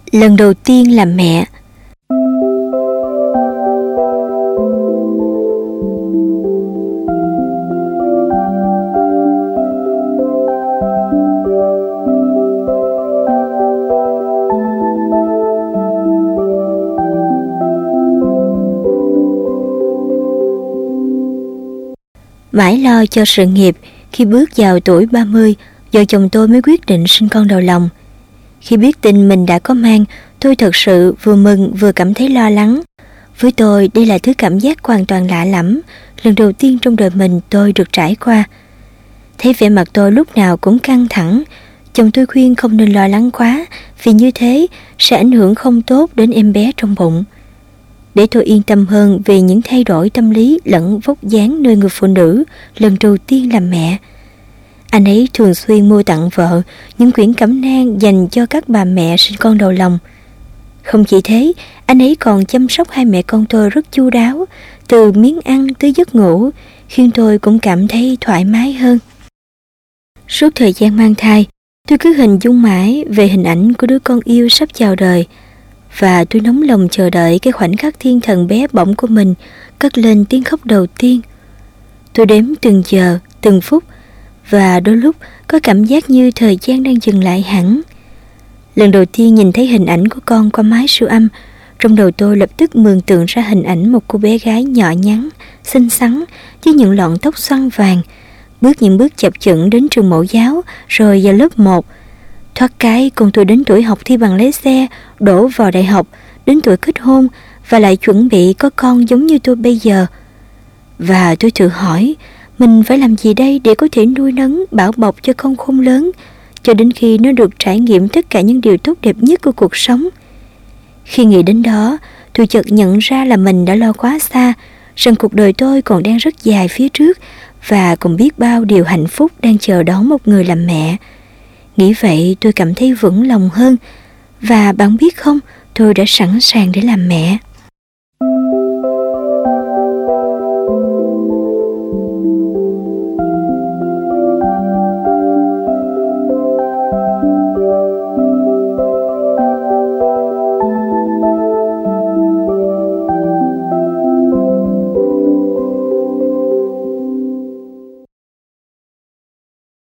Lần đầu tiên làm mẹ. Mãi lo cho sự nghiệp, khi bước vào tuổi 30, vợ chồng tôi mới quyết định sinh con đầu lòng. Khi biết tin mình đã có mang, tôi thật sự vừa mừng vừa cảm thấy lo lắng. Với tôi, đây là thứ cảm giác hoàn toàn lạ lẫm, lần đầu tiên trong đời mình tôi được trải qua. Thấy vẻ mặt tôi lúc nào cũng căng thẳng, chồng tôi khuyên không nên lo lắng quá, vì như thế sẽ ảnh hưởng không tốt đến em bé trong bụng. Để tôi yên tâm hơn về những thay đổi tâm lý lẫn vóc dáng nơi người phụ nữ lần đầu tiên làm mẹ, anh ấy thường xuyên mua tặng vợ những quyển cẩm nang dành cho các bà mẹ sinh con đầu lòng. Không chỉ thế, anh ấy còn chăm sóc hai mẹ con tôi rất chu đáo, từ miếng ăn tới giấc ngủ, khiến tôi cũng cảm thấy thoải mái hơn. Suốt thời gian mang thai, tôi cứ hình dung mãi về hình ảnh của đứa con yêu sắp chào đời, và tôi nóng lòng chờ đợi cái khoảnh khắc thiên thần bé bỏng của mình cất lên tiếng khóc đầu tiên. Tôi đếm từng giờ, từng phút, và đôi lúc có cảm giác như thời gian đang dừng lại hẳn. Lần đầu tiên nhìn thấy hình ảnh của con qua máy siêu âm, trong đầu tôi lập tức mường tượng ra hình ảnh một cô bé gái nhỏ nhắn, xinh xắn, với những lọn tóc xoăn vàng, bước những bước chập chững đến trường mẫu giáo, rồi vào lớp 1. Thoát cái con tôi đến tuổi học thi bằng lái xe, đổ vào đại học, đến tuổi kết hôn và lại chuẩn bị có con giống như tôi bây giờ. Và tôi tự hỏi, mình phải làm gì đây để có thể nuôi nấng, bảo bọc cho con khôn lớn, cho đến khi nó được trải nghiệm tất cả những điều tốt đẹp nhất của cuộc sống. Khi nghĩ đến đó, tôi chợt nhận ra là mình đã lo quá xa, rằng cuộc đời tôi còn đang rất dài phía trước, và còn biết bao điều hạnh phúc đang chờ đón một người làm mẹ. Nghĩ vậy tôi cảm thấy vững lòng hơn, và bạn biết không, tôi đã sẵn sàng để làm mẹ.